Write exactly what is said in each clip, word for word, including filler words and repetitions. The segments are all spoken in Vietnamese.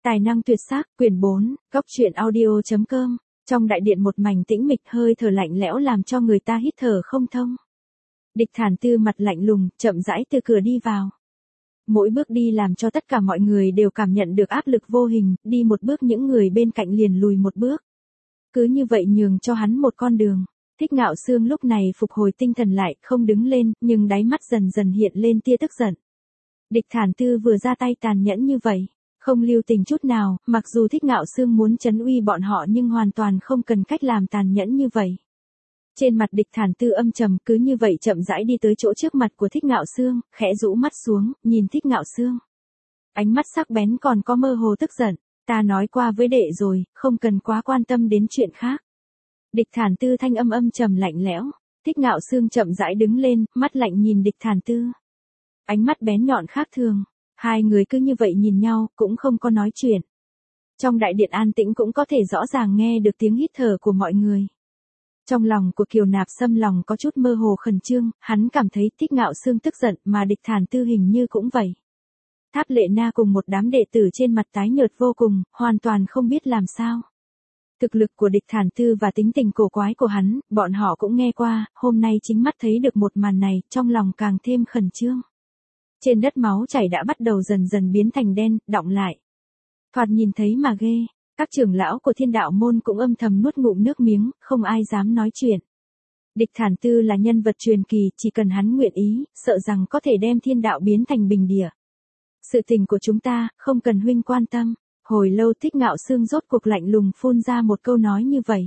Tài năng tuyệt sắc, quyển bốn, góc truyện audio chấm com. Trong đại điện một mảnh tĩnh mịch, hơi thở lạnh lẽo làm cho người ta hít thở không thông. Địch Thản Tư mặt lạnh lùng, chậm rãi từ cửa đi vào. Mỗi bước đi làm cho tất cả mọi người đều cảm nhận được áp lực vô hình, đi một bước những người bên cạnh liền lùi một bước. Cứ như vậy nhường cho hắn một con đường. Thích Ngạo Sương lúc này phục hồi tinh thần lại, không đứng lên, nhưng đáy mắt dần dần hiện lên tia tức giận. Địch Thản Tư vừa ra tay tàn nhẫn như vậy, không lưu tình chút nào, mặc dù Thích Ngạo Sương muốn trấn uy bọn họ nhưng hoàn toàn không cần cách làm tàn nhẫn như vậy. Trên mặt Địch Thản Tư âm trầm, cứ như vậy chậm rãi đi tới chỗ trước mặt của Thích Ngạo Sương, khẽ rũ mắt xuống, nhìn Thích Ngạo Sương. Ánh mắt sắc bén còn có mơ hồ tức giận, ta nói qua với đệ rồi, không cần quá quan tâm đến chuyện khác. Địch Thản Tư thanh âm âm trầm lạnh lẽo. Thích Ngạo Sương chậm rãi đứng lên, mắt lạnh nhìn Địch Thản Tư. Ánh mắt bén nhọn khác thường. Hai người cứ như vậy nhìn nhau, cũng không có nói chuyện. Trong đại điện an tĩnh cũng có thể rõ ràng nghe được tiếng hít thở của mọi người. Trong lòng của Kiều Nạp Sâm lòng có chút mơ hồ khẩn trương, hắn cảm thấy Thích Ngạo Sương tức giận mà Địch Thản Tư hình như cũng vậy. Tháp Lệ Na cùng một đám đệ tử trên mặt tái nhợt vô cùng, hoàn toàn không biết làm sao. Thực lực của Địch Thản Tư và tính tình cổ quái của hắn, bọn họ cũng nghe qua, hôm nay chính mắt thấy được một màn này, trong lòng càng thêm khẩn trương. Trên đất máu chảy đã bắt đầu dần dần biến thành đen, đọng lại. Thoạt nhìn thấy mà ghê, các trưởng lão của Thiên Đạo môn cũng âm thầm nuốt ngụm nước miếng, không ai dám nói chuyện. Địch Thản Tư là nhân vật truyền kỳ, chỉ cần hắn nguyện ý, sợ rằng có thể đem Thiên Đạo biến thành bình địa. Sự tình của chúng ta, không cần huynh quan tâm. Hồi lâu Thích Ngạo Sương rốt cuộc lạnh lùng phun ra một câu nói như vậy.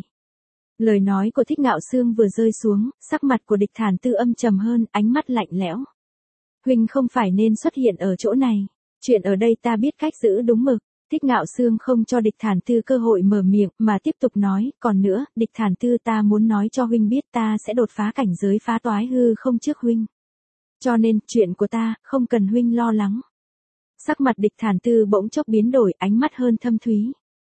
Lời nói của Thích Ngạo Sương vừa rơi xuống, sắc mặt của Địch Thản Tư âm trầm hơn, ánh mắt lạnh lẽo. Huynh không phải nên xuất hiện ở chỗ này. Chuyện ở đây ta biết cách giữ đúng mực. Thích Ngạo Sương không cho Địch Thản Tư cơ hội mở miệng mà tiếp tục nói. Còn nữa, Địch Thản Tư ta muốn nói cho huynh biết ta sẽ đột phá cảnh giới phá toái hư không trước huynh. Cho nên, chuyện của ta, không cần huynh lo lắng. Sắc mặt Địch Thản Tư bỗng chốc biến đổi, ánh mắt hơn thâm thúy.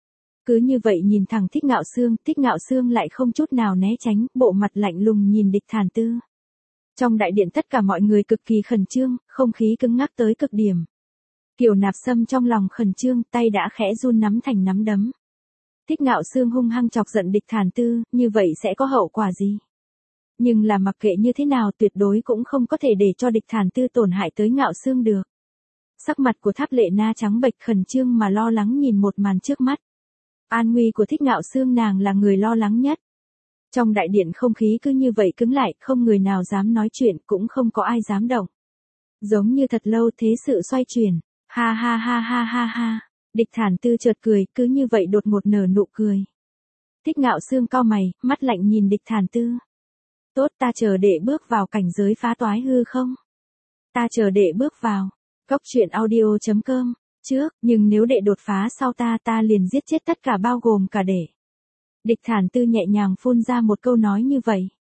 Cứ như vậy nhìn thẳng Thích Ngạo Sương, Thích Ngạo Sương lại không chút nào né tránh, bộ mặt lạnh lùng nhìn Địch Thản Tư. Trong đại điện tất cả mọi người cực kỳ khẩn trương, không khí cứng ngắc tới cực điểm. Kiều Nạp Sâm trong lòng khẩn trương, tay đã khẽ run nắm thành nắm đấm. Thích Ngạo Sương hung hăng chọc giận Địch Thản Tư, như vậy sẽ có hậu quả gì? Nhưng là mặc kệ như thế nào tuyệt đối cũng không có thể để cho Địch Thản Tư tổn hại tới Ngạo Sương được. Sắc mặt của Tháp Lệ Na trắng bệch, khẩn trương mà lo lắng nhìn một màn trước mắt. An nguy của Thích Ngạo Sương nàng là người lo lắng nhất. Trong đại điện không khí cứ như vậy cứng lại, không người nào dám nói chuyện, cũng không có ai dám động. Giống như thật lâu thế sự xoay chuyển. Ha ha ha ha ha ha. Địch Thản Tư chợt cười, cứ như vậy đột ngột nở nụ cười. Thích Ngạo Sương cau mày, mắt lạnh nhìn Địch Thản Tư. Tốt, ta chờ đệ bước vào cảnh giới phá toái hư không? Ta chờ đệ bước vào. Góc truyện audio chấm com. Trước, nhưng nếu đệ đột phá sau ta ta liền giết chết tất cả bao gồm cả đệ. Địch Thản Tư nhẹ nhàng phun ra một câu nói như vậy.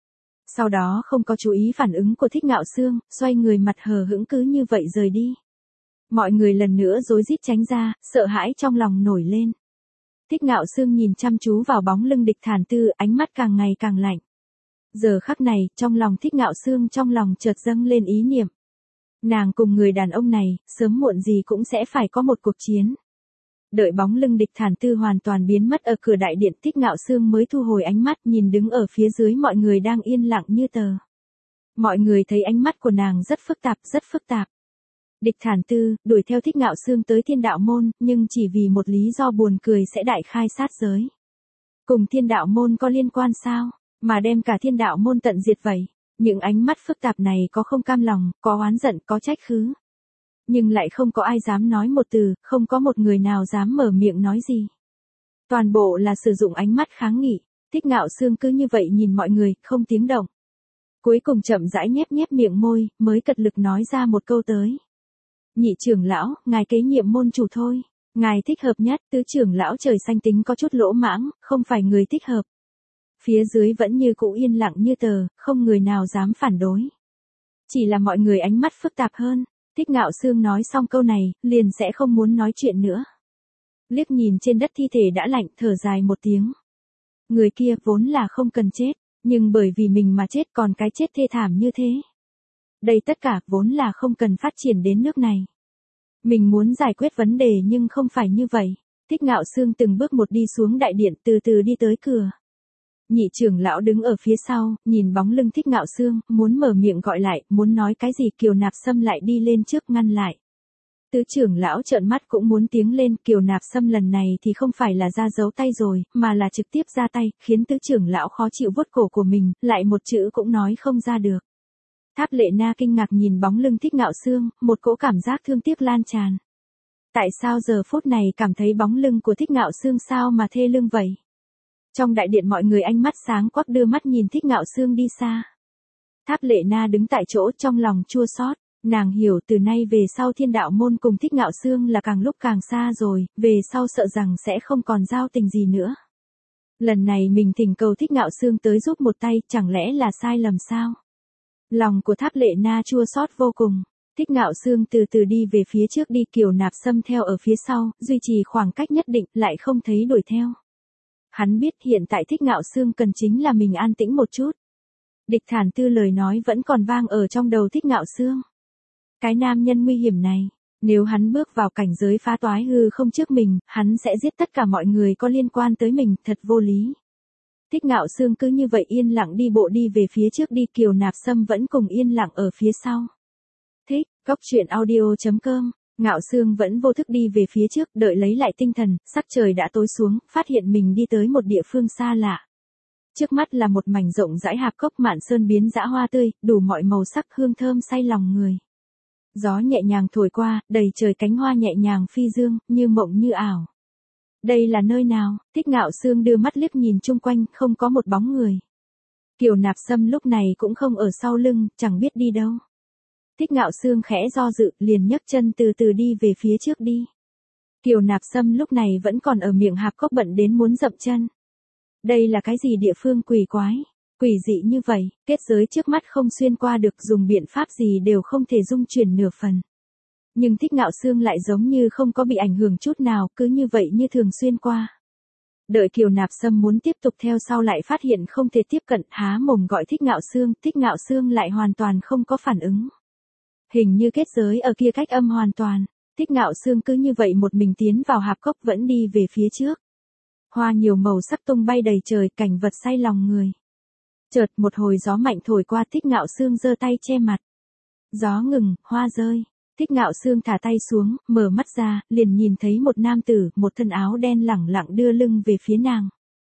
Sau đó không có chú ý phản ứng của Thích Ngạo Sương, xoay người mặt hờ hững cứ như vậy rời đi. Mọi người lần nữa rối rít tránh ra, sợ hãi trong lòng nổi lên. Thích Ngạo Sương nhìn chăm chú vào bóng lưng Địch Thản Tư, ánh mắt càng ngày càng lạnh. Giờ khắc này, trong lòng Thích Ngạo Sương trong lòng chợt dâng lên ý niệm. Nàng cùng người đàn ông này, sớm muộn gì cũng sẽ phải có một cuộc chiến. Đợi bóng lưng Địch Thản Tư hoàn toàn biến mất ở cửa đại điện, Thích Ngạo Sương mới thu hồi ánh mắt nhìn đứng ở phía dưới mọi người đang yên lặng như tờ. Mọi người thấy ánh mắt của nàng rất phức tạp, rất phức tạp. Địch Thản Tư, đuổi theo Thích Ngạo Sương tới Thiên Đạo môn, nhưng chỉ vì một lý do buồn cười sẽ đại khai sát giới. Cùng Thiên Đạo môn có liên quan sao, mà đem cả Thiên Đạo môn tận diệt vậy? Những ánh mắt phức tạp này có không cam lòng, có oán giận, có trách khứ. Nhưng lại không có ai dám nói một từ, không có một người nào dám mở miệng nói gì. Toàn bộ là sử dụng ánh mắt kháng nghị. Thích Ngạo Sương cứ như vậy nhìn mọi người, không tiếng động. Cuối cùng chậm rãi nhép nhép miệng môi, mới cật lực nói ra một câu tới. Nhị trưởng lão, ngài kế nhiệm môn chủ thôi. Ngài thích hợp nhất. Tứ trưởng lão trời xanh tính có chút lỗ mãng, không phải người thích hợp. Phía dưới vẫn như cũ yên lặng như tờ, không người nào dám phản đối. Chỉ là mọi người ánh mắt phức tạp hơn. Thích Ngạo Sương nói xong câu này, liền sẽ không muốn nói chuyện nữa. Liếc nhìn trên đất thi thể đã lạnh, thở dài một tiếng. Người kia vốn là không cần chết, nhưng bởi vì mình mà chết còn cái chết thê thảm như thế. Đây tất cả vốn là không cần phát triển đến nước này. Mình muốn giải quyết vấn đề nhưng không phải như vậy. Thích Ngạo Sương từng bước một đi xuống đại điện, từ từ đi tới cửa. Nhị trưởng lão đứng ở phía sau, nhìn bóng lưng Thích Ngạo Sương, muốn mở miệng gọi lại, muốn nói cái gì, Kiều Nạp Sâm lại đi lên trước ngăn lại. Tứ trưởng lão trợn mắt cũng muốn tiếng lên, Kiều Nạp Sâm lần này thì không phải là ra giấu tay rồi, mà là trực tiếp ra tay, khiến tứ trưởng lão khó chịu vuốt cổ của mình, lại một chữ cũng nói không ra được. Tháp Lệ Na kinh ngạc nhìn bóng lưng Thích Ngạo Sương, một cỗ cảm giác thương tiếc lan tràn. Tại sao giờ phút này cảm thấy bóng lưng của Thích Ngạo Sương sao mà thê lương vậy? Trong đại điện mọi người ánh mắt sáng quắc đưa mắt nhìn Thích Ngạo Sương đi xa. Tháp Lệ Na đứng tại chỗ trong lòng chua xót, nàng hiểu từ nay về sau Thiên Đạo môn cùng Thích Ngạo Sương là càng lúc càng xa rồi, về sau sợ rằng sẽ không còn giao tình gì nữa. Lần này mình thỉnh cầu Thích Ngạo Sương tới giúp một tay, chẳng lẽ là sai lầm sao? Lòng của Tháp Lệ Na chua xót vô cùng. Thích Ngạo Sương từ từ đi về phía trước đi, Kiều Nạp Sâm theo ở phía sau, duy trì khoảng cách nhất định, lại không thấy đuổi theo. Hắn biết hiện tại Thích Ngạo Sương cần chính là mình an tĩnh một chút. Địch Thản Tư lời nói vẫn còn vang ở trong đầu Thích Ngạo Sương. Cái nam nhân nguy hiểm này, nếu hắn bước vào cảnh giới phá toái hư không trước mình, hắn sẽ giết tất cả mọi người có liên quan tới mình, thật vô lý. Thích Ngạo Sương cứ như vậy yên lặng đi bộ đi về phía trước đi, Kiều Nạp Sâm vẫn cùng yên lặng ở phía sau. Thích, Cốc Truyện Audio chấm com. Ngạo Sương vẫn vô thức đi về phía trước, đợi lấy lại tinh thần, sắc trời đã tối xuống, phát hiện mình đi tới một địa phương xa lạ. Trước mắt là một mảnh rộng rãi hạp cốc mạn sơn biến dã hoa tươi, đủ mọi màu sắc hương thơm say lòng người. Gió nhẹ nhàng thổi qua, đầy trời cánh hoa nhẹ nhàng phi dương, như mộng như ảo. Đây là nơi nào? Thích Ngạo Sương đưa mắt liếc nhìn chung quanh, không có một bóng người. Kiều Nạp Sâm lúc này cũng không ở sau lưng, chẳng biết đi đâu. Thích Ngạo Sương khẽ do dự, liền nhấc chân từ từ đi về phía trước đi. Kiều Nạp Sâm lúc này vẫn còn ở miệng hạp cốc bận đến muốn dậm chân. Đây là cái gì địa phương quỷ quái, quỷ dị như vậy, kết giới trước mắt không xuyên qua được, dùng biện pháp gì đều không thể dung chuyển nửa phần. Nhưng Thích Ngạo Sương lại giống như không có bị ảnh hưởng chút nào, cứ như vậy như thường xuyên qua. Đợi Kiều Nạp Sâm muốn tiếp tục theo sau lại phát hiện không thể tiếp cận, há mồm gọi Thích Ngạo Sương, Thích Ngạo Sương lại hoàn toàn không có phản ứng. Hình như kết giới ở kia cách âm hoàn toàn. Thích Ngạo Sương cứ như vậy một mình tiến vào hạp cốc vẫn đi về phía trước. Hoa nhiều màu sắc tung bay đầy trời, cảnh vật say lòng người. Chợt một hồi gió mạnh thổi qua, Thích Ngạo Sương giơ tay che mặt. Gió ngừng, hoa rơi. Thích Ngạo Sương thả tay xuống, mở mắt ra, liền nhìn thấy một nam tử, một thân áo đen lẳng lặng đưa lưng về phía nàng.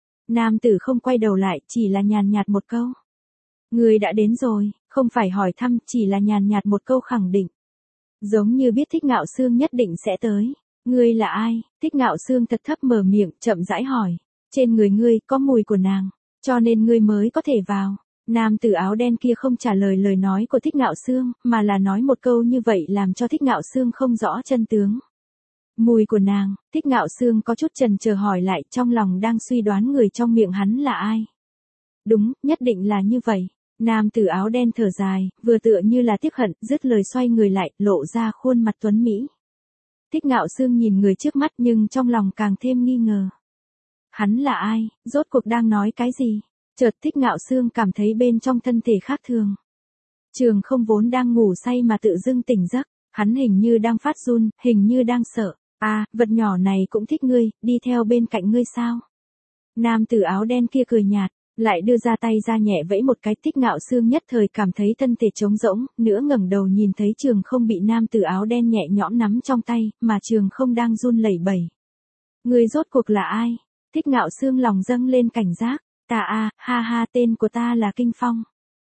Nam tử không quay đầu lại, chỉ là nhàn nhạt một câu. Người đã đến rồi, không phải hỏi thăm, chỉ là nhàn nhạt một câu khẳng định. Giống như biết Thích Ngạo Sương nhất định sẽ tới. Ngươi là ai? Thích Ngạo Sương thật thấp mở miệng, chậm rãi hỏi. Trên người ngươi có mùi của nàng, cho nên ngươi mới có thể vào. Nam tử áo đen kia không trả lời lời nói của Thích Ngạo Sương, mà là nói một câu như vậy làm cho Thích Ngạo Sương không rõ chân tướng. Mùi của nàng, Thích Ngạo Sương có chút chần chờ hỏi lại, trong lòng đang suy đoán người trong miệng hắn là ai. Đúng, nhất định là như vậy. Nam tử áo đen thở dài, vừa tựa như là tiếc hận, dứt lời xoay người lại, lộ ra khuôn mặt tuấn mỹ. Thích Ngạo Sương nhìn người trước mắt nhưng trong lòng càng thêm nghi ngờ. Hắn là ai, rốt cuộc đang nói cái gì? Chợt Thích Ngạo Sương cảm thấy bên trong thân thể khác thường. Trường Không vốn đang ngủ say mà tự dưng tỉnh giấc, hắn hình như đang phát run, hình như đang sợ. À, vật nhỏ này cũng thích ngươi, đi theo bên cạnh ngươi sao? Nam tử áo đen kia cười nhạt, lại đưa ra tay ra nhẹ vẫy một cái. Thích Ngạo Sương nhất thời cảm thấy thân thể trống rỗng, nữa ngẩng đầu nhìn thấy Trường Không bị nam tử áo đen nhẹ nhõm nắm trong tay, mà Trường Không đang run lẩy bẩy. Ngươi rốt cuộc là ai? Thích Ngạo Sương lòng dâng lên cảnh giác. Ta a, ha ha, tên của ta là Kinh Phong.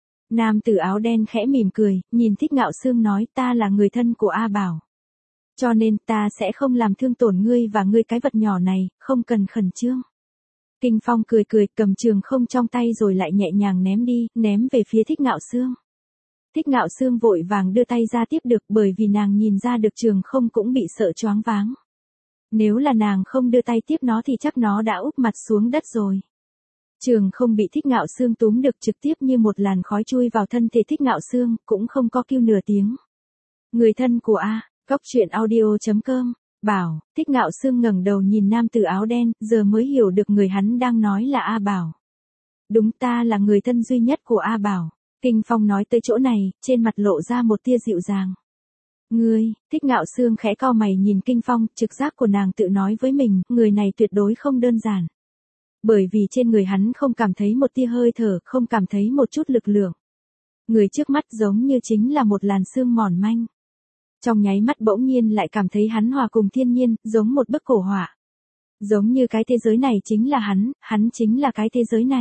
Nam tử áo đen khẽ mỉm cười, nhìn Thích Ngạo Sương nói, ta là người thân của A Bảo. Cho nên ta sẽ không làm thương tổn ngươi và ngươi cái vật nhỏ này, không cần khẩn trương. Kinh Phong cười cười, cầm Trường Không trong tay rồi lại nhẹ nhàng ném đi, ném về phía Thích Ngạo Sương. Thích Ngạo Sương vội vàng đưa tay ra tiếp được, bởi vì nàng nhìn ra được Trường Không cũng bị sợ choáng váng. Nếu là nàng không đưa tay tiếp nó thì chắc nó đã úp mặt xuống đất rồi. Trường Không bị Thích Ngạo Sương túm được, trực tiếp như một làn khói chui vào thân thể Thích Ngạo Sương, cũng không có kêu nửa tiếng. Người thân của A, Cốc Truyện Audio chấm com. Bảo, Thích Ngạo Sương ngẩng đầu nhìn nam tử áo đen, giờ mới hiểu được người hắn đang nói là A Bảo. Đúng, ta là người thân duy nhất của A Bảo. Kinh Phong nói tới chỗ này, trên mặt lộ ra một tia dịu dàng. Ngươi, Thích Ngạo Sương khẽ cau mày nhìn Kinh Phong, trực giác của nàng tự nói với mình, người này tuyệt đối không đơn giản. Bởi vì trên người hắn không cảm thấy một tia hơi thở, không cảm thấy một chút lực lượng. Người trước mắt giống như chính là một làn sương mỏn manh. Trong nháy mắt bỗng nhiên lại cảm thấy hắn hòa cùng thiên nhiên, giống một bức cổ họa. Giống như cái thế giới này chính là hắn, hắn chính là cái thế giới này.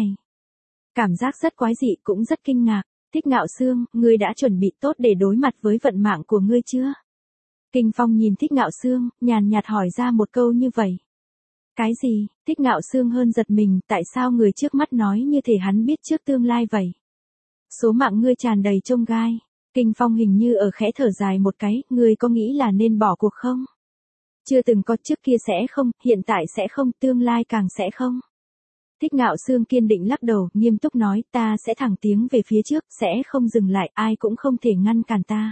Cảm giác rất quái dị cũng rất kinh ngạc. Thích Ngạo Sương, ngươi đã chuẩn bị tốt để đối mặt với vận mạng của ngươi chưa? Kinh Phong nhìn Thích Ngạo Sương, nhàn nhạt hỏi ra một câu như vậy. Cái gì? Thích Ngạo Sương hơn giật mình, tại sao người trước mắt nói như thể hắn biết trước tương lai vậy? Số mạng ngươi tràn đầy chông gai. Kinh Phong hình như ở khẽ thở dài một cái, ngươi có nghĩ là nên bỏ cuộc không? Chưa từng có, trước kia sẽ không, hiện tại sẽ không, tương lai càng sẽ không. Thích Ngạo Sương kiên định lắc đầu, nghiêm túc nói, ta sẽ thẳng tiến về phía trước, sẽ không dừng lại, ai cũng không thể ngăn cản ta.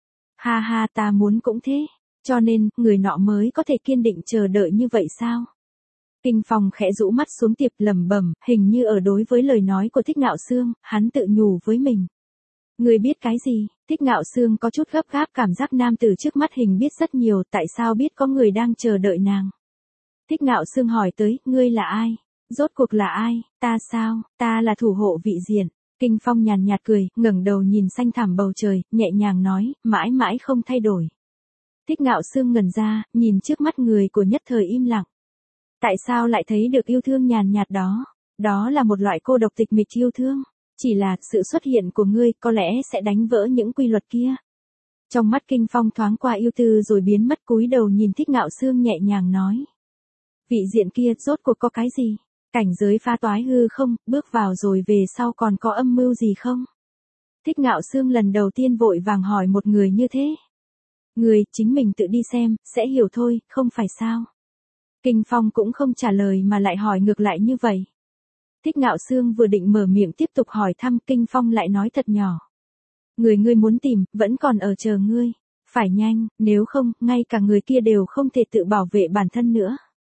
Ha ha, ta muốn cũng thế. Cho nên, người nọ mới có thể kiên định chờ đợi như vậy sao? Kinh Phong khẽ rũ mắt xuống tiệp lẩm bẩm, hình như ở đối với lời nói của Thích Ngạo Sương, hắn tự nhủ với mình. Người biết cái gì? Thích Ngạo Sương có chút gấp gáp, cảm giác nam tử trước mắt hình biết rất nhiều, tại sao biết có người đang chờ đợi nàng? Thích Ngạo Sương hỏi tới, ngươi là ai? Rốt cuộc là ai? Ta sao? Ta là thủ hộ vị diện. Kinh Phong nhàn nhạt cười, ngẩng đầu nhìn xanh thẳm bầu trời, nhẹ nhàng nói, mãi mãi không thay đổi. Thích Ngạo Sương ngẩn ra, nhìn trước mắt người của nhất thời im lặng. Tại sao lại thấy được yêu thương nhàn nhạt đó? Đó là một loại cô độc tịch mịch yêu thương. Chỉ là, sự xuất hiện của ngươi có lẽ sẽ đánh vỡ những quy luật kia. Trong mắt Kinh Phong thoáng qua yêu tư rồi biến mất, cúi đầu nhìn Thích Ngạo Sương nhẹ nhàng nói. Vị diện kia rốt cuộc có cái gì? Cảnh giới phá toái hư không, bước vào rồi về sau còn có âm mưu gì không? Thích Ngạo Sương lần đầu tiên vội vàng hỏi một người như thế. Người, chính mình tự đi xem, sẽ hiểu thôi, không phải sao? Kinh Phong cũng không trả lời mà lại hỏi ngược lại như vậy. Thích Ngạo Sương vừa định mở miệng tiếp tục hỏi thăm, Kinh Phong lại nói thật nhỏ. Người ngươi muốn tìm, vẫn còn ở chờ ngươi. Phải nhanh, nếu không, ngay cả người kia đều không thể tự bảo vệ bản thân nữa.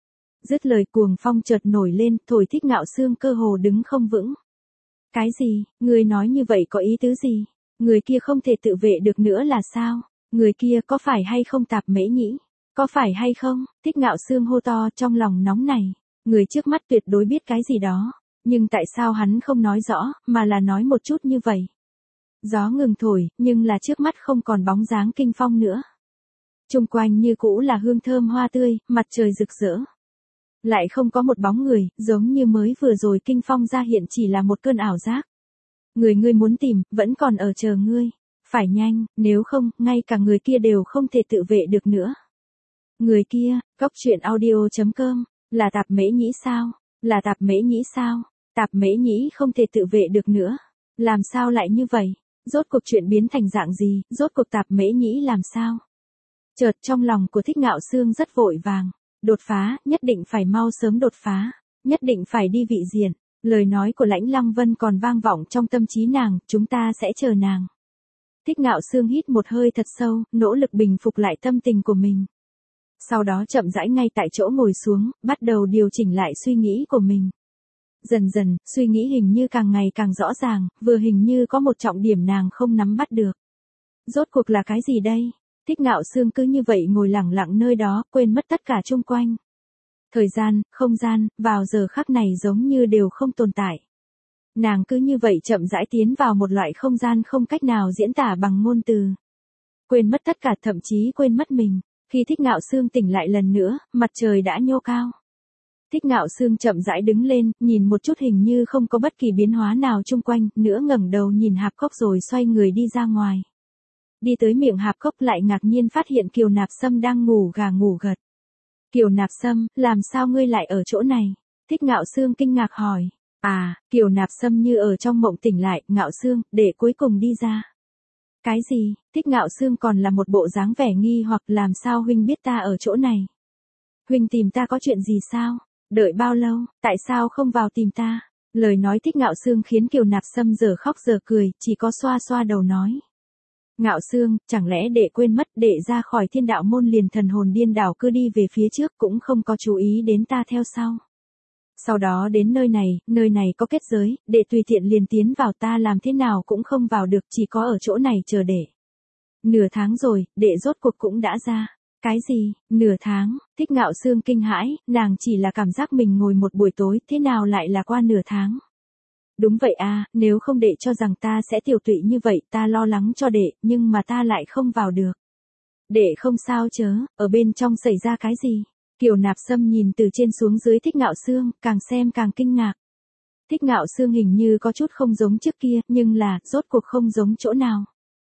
Dứt lời cuồng phong chợt nổi lên, thổi Thích Ngạo Sương cơ hồ đứng không vững. Cái gì, người nói như vậy có ý tứ gì? Người kia không thể tự vệ được nữa là sao? Người kia có phải hay không Tạp Mễ Nhĩ? Có phải hay không? Thích Ngạo Sương hô to trong lòng nóng này. Người trước mắt tuyệt đối biết cái gì đó. Nhưng tại sao hắn không nói rõ, mà là nói một chút như vậy? Gió ngừng thổi, nhưng là trước mắt không còn bóng dáng Kinh Phong nữa. Chung quanh như cũ là hương thơm hoa tươi, mặt trời rực rỡ. Lại không có một bóng người, giống như mới vừa rồi Kinh Phong ra hiện chỉ là một cơn ảo giác. Người ngươi muốn tìm, vẫn còn ở chờ ngươi. Phải nhanh, nếu không, ngay cả người kia đều không thể tự vệ được nữa. Người kia, Cốc Truyện Audio chấm com, là Tạp Mễ Nhĩ sao? Là Tạp Mễ Nhĩ sao? Tạp Mễ Nhĩ không thể tự vệ được nữa. Làm sao lại như vậy? Rốt cuộc chuyện biến thành dạng gì? Rốt cuộc Tạp Mễ Nhĩ làm sao? Chợt trong lòng của Thích Ngạo Sương rất vội vàng. Đột phá, nhất định phải mau sớm đột phá. Nhất định phải đi vị diện. Lời nói của Lãnh Lăng Vân còn vang vọng trong tâm trí nàng, chúng ta sẽ chờ nàng. Thích Ngạo Sương hít một hơi thật sâu, nỗ lực bình phục lại tâm tình của mình. Sau đó chậm rãi ngay tại chỗ ngồi xuống, bắt đầu điều chỉnh lại suy nghĩ của mình. Dần dần, suy nghĩ hình như càng ngày càng rõ ràng, vừa hình như có một trọng điểm nàng không nắm bắt được. Rốt cuộc là cái gì đây? Thích Ngạo Sương cứ như vậy ngồi lặng lặng nơi đó, quên mất tất cả chung quanh. Thời gian, không gian, vào giờ khắc này giống như đều không tồn tại. Nàng cứ như vậy chậm rãi tiến vào một loại không gian không cách nào diễn tả bằng ngôn từ. Quên mất tất cả, thậm chí quên mất mình. Khi Thích Ngạo Sương tỉnh lại lần nữa, mặt trời đã nhô cao. Thích Ngạo Sương chậm rãi đứng lên, nhìn một chút hình như không có bất kỳ biến hóa nào chung quanh, nữa ngẩng đầu nhìn hạp cốc rồi xoay người đi ra ngoài. Đi tới miệng hạp cốc lại ngạc nhiên phát hiện Kiều Nạp Sâm đang ngủ gà ngủ gật. Kiều Nạp Sâm, làm sao ngươi lại ở chỗ này? Thích Ngạo Sương kinh ngạc hỏi. À, Kiều Nạp Sâm như ở trong mộng tỉnh lại, Ngạo Sương, để cuối cùng đi ra. Cái gì? Thích Ngạo Sương còn là một bộ dáng vẻ nghi hoặc làm sao huynh biết ta ở chỗ này? Huynh tìm ta có chuyện gì sao? Đợi bao lâu, tại sao không vào tìm ta? Lời nói Thích Ngạo Sương khiến Kiều Nạp Sâm giờ khóc giờ cười, chỉ có xoa xoa đầu nói. Ngạo Sương, chẳng lẽ đệ quên mất đệ ra khỏi Thiên Đạo môn liền thần hồn điên đảo cứ đi về phía trước cũng không có chú ý đến ta theo sau. Sau đó đến nơi này, nơi này có kết giới, đệ tùy tiện liền tiến vào, ta làm thế nào cũng không vào được, chỉ có ở chỗ này chờ đệ. Nửa tháng rồi, đệ rốt cuộc cũng đã ra. Cái gì, nửa tháng, Thích Ngạo Sương kinh hãi, nàng chỉ là cảm giác mình ngồi một buổi tối, thế nào lại là qua nửa tháng. Đúng vậy à, nếu không đệ cho rằng ta sẽ tiểu tụy như vậy, ta lo lắng cho đệ, nhưng mà ta lại không vào được. Đệ không sao chớ, ở bên trong xảy ra cái gì? Kiều Nạp Sâm nhìn từ trên xuống dưới Thích Ngạo Sương, càng xem càng kinh ngạc. Thích Ngạo Sương hình như có chút không giống trước kia, nhưng là, rốt cuộc không giống chỗ nào.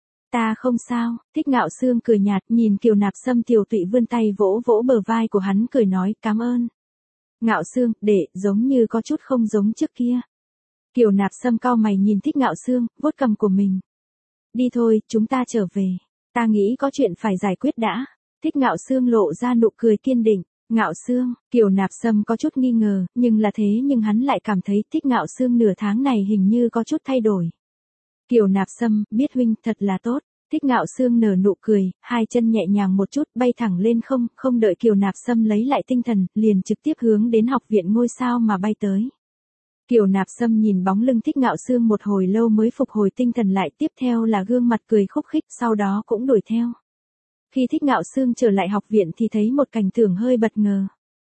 Ta không sao, Thích Ngạo Sương cười nhạt, nhìn Kiều Nạp Sâm tiểu tụy vươn tay vỗ vỗ bờ vai của hắn cười nói, cảm ơn. Ngạo Sương, đệ, giống như có chút không giống trước kia. Kiều Nạp Sâm cau mày nhìn Thích Ngạo Sương, vuốt cằm của mình. Đi thôi, chúng ta trở về. Ta nghĩ có chuyện phải giải quyết đã. Thích Ngạo Sương lộ ra nụ cười kiên định. Ngạo Sương, Kiều Nạp Sâm có chút nghi ngờ, nhưng là thế nhưng hắn lại cảm thấy Thích Ngạo Sương nửa tháng này hình như có chút thay đổi. Kiều Nạp Sâm, biết huynh thật là tốt. Thích Ngạo Sương nở nụ cười, hai chân nhẹ nhàng một chút bay thẳng lên không, không đợi Kiều Nạp Sâm lấy lại tinh thần, liền trực tiếp hướng đến học viện ngôi sao mà bay tới. Kiều Nạp Sâm nhìn bóng lưng Thích Ngạo Sương một hồi lâu mới phục hồi tinh thần lại, tiếp theo là gương mặt cười khúc khích, sau đó cũng đuổi theo. Khi Thích Ngạo Sương trở lại học viện thì thấy một cảnh tượng hơi bất ngờ.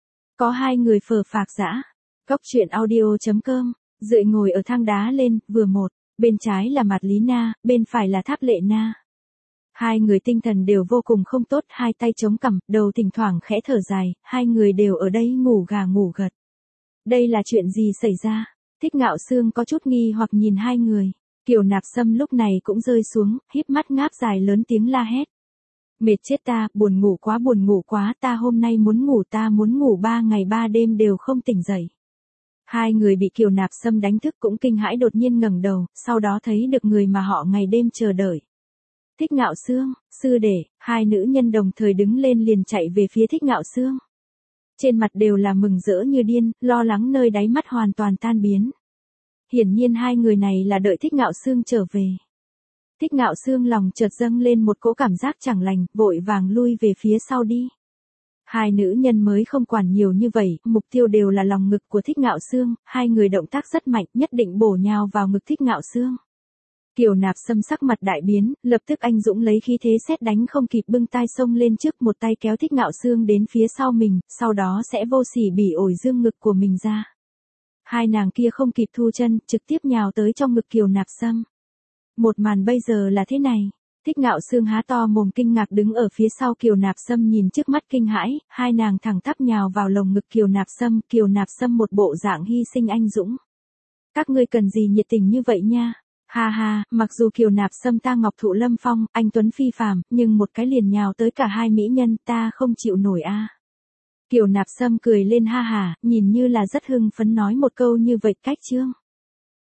Có hai người phờ phạc dã. Cóc truyện audio chấm com, dựa ngồi ở thang đá lên, vừa một, bên trái là Mạt Lý Na, bên phải là Tháp Lệ Na. Hai người tinh thần đều vô cùng không tốt, hai tay chống cằm, đầu thỉnh thoảng khẽ thở dài, hai người đều ở đây ngủ gà ngủ gật. Đây là chuyện gì xảy ra? Thích Ngạo Sương có chút nghi hoặc nhìn hai người. Kiều Nạp Sâm lúc này cũng rơi xuống, híp mắt ngáp dài lớn tiếng la hét. Mệt chết ta, buồn ngủ quá buồn ngủ quá, ta hôm nay muốn ngủ ta muốn ngủ ba ngày ba đêm đều không tỉnh dậy. Hai người bị Kiều Nạp Sâm đánh thức cũng kinh hãi đột nhiên ngẩng đầu, sau đó thấy được người mà họ ngày đêm chờ đợi. Thích Ngạo Sương, sư đệ, hai nữ nhân đồng thời đứng lên liền chạy về phía Thích Ngạo Sương. Trên mặt đều là mừng rỡ như điên, lo lắng nơi đáy mắt hoàn toàn tan biến. Hiển nhiên hai người này là đợi Thích Ngạo Sương trở về. Thích Ngạo Sương lòng chợt dâng lên một cỗ cảm giác chẳng lành, vội vàng lui về phía sau đi. Hai nữ nhân mới không quản nhiều như vậy, mục tiêu đều là lòng ngực của Thích Ngạo Sương, hai người động tác rất mạnh, nhất định bổ nhào vào ngực Thích Ngạo Sương. Kiều Nạp Sâm sắc mặt đại biến, lập tức anh dũng lấy khí thế sét đánh không kịp bưng tay xông lên trước, một tay kéo Thích Ngạo Sương đến phía sau mình, sau đó sẽ vô sỉ bỉ ổi dương ngực của mình ra. Hai nàng kia không kịp thu chân, trực tiếp nhào tới trong ngực Kiều Nạp Sâm. Một màn bây giờ là thế này. Thích Ngạo Sương há to mồm kinh ngạc đứng ở phía sau Kiều Nạp Sâm nhìn trước mắt kinh hãi, hai nàng thẳng tắp nhào vào lồng ngực Kiều Nạp Sâm, Kiều Nạp Sâm một bộ dạng hy sinh anh dũng. Các ngươi cần gì nhiệt tình như vậy nha? Ha ha, mặc dù Kiều Nạp Sâm ta ngọc thụ lâm phong, anh tuấn phi phàm, nhưng một cái liền nhào tới cả hai mỹ nhân, ta không chịu nổi a. À. Kiều Nạp Sâm cười lên ha hà, nhìn như là rất hưng phấn nói một câu như vậy cách chương.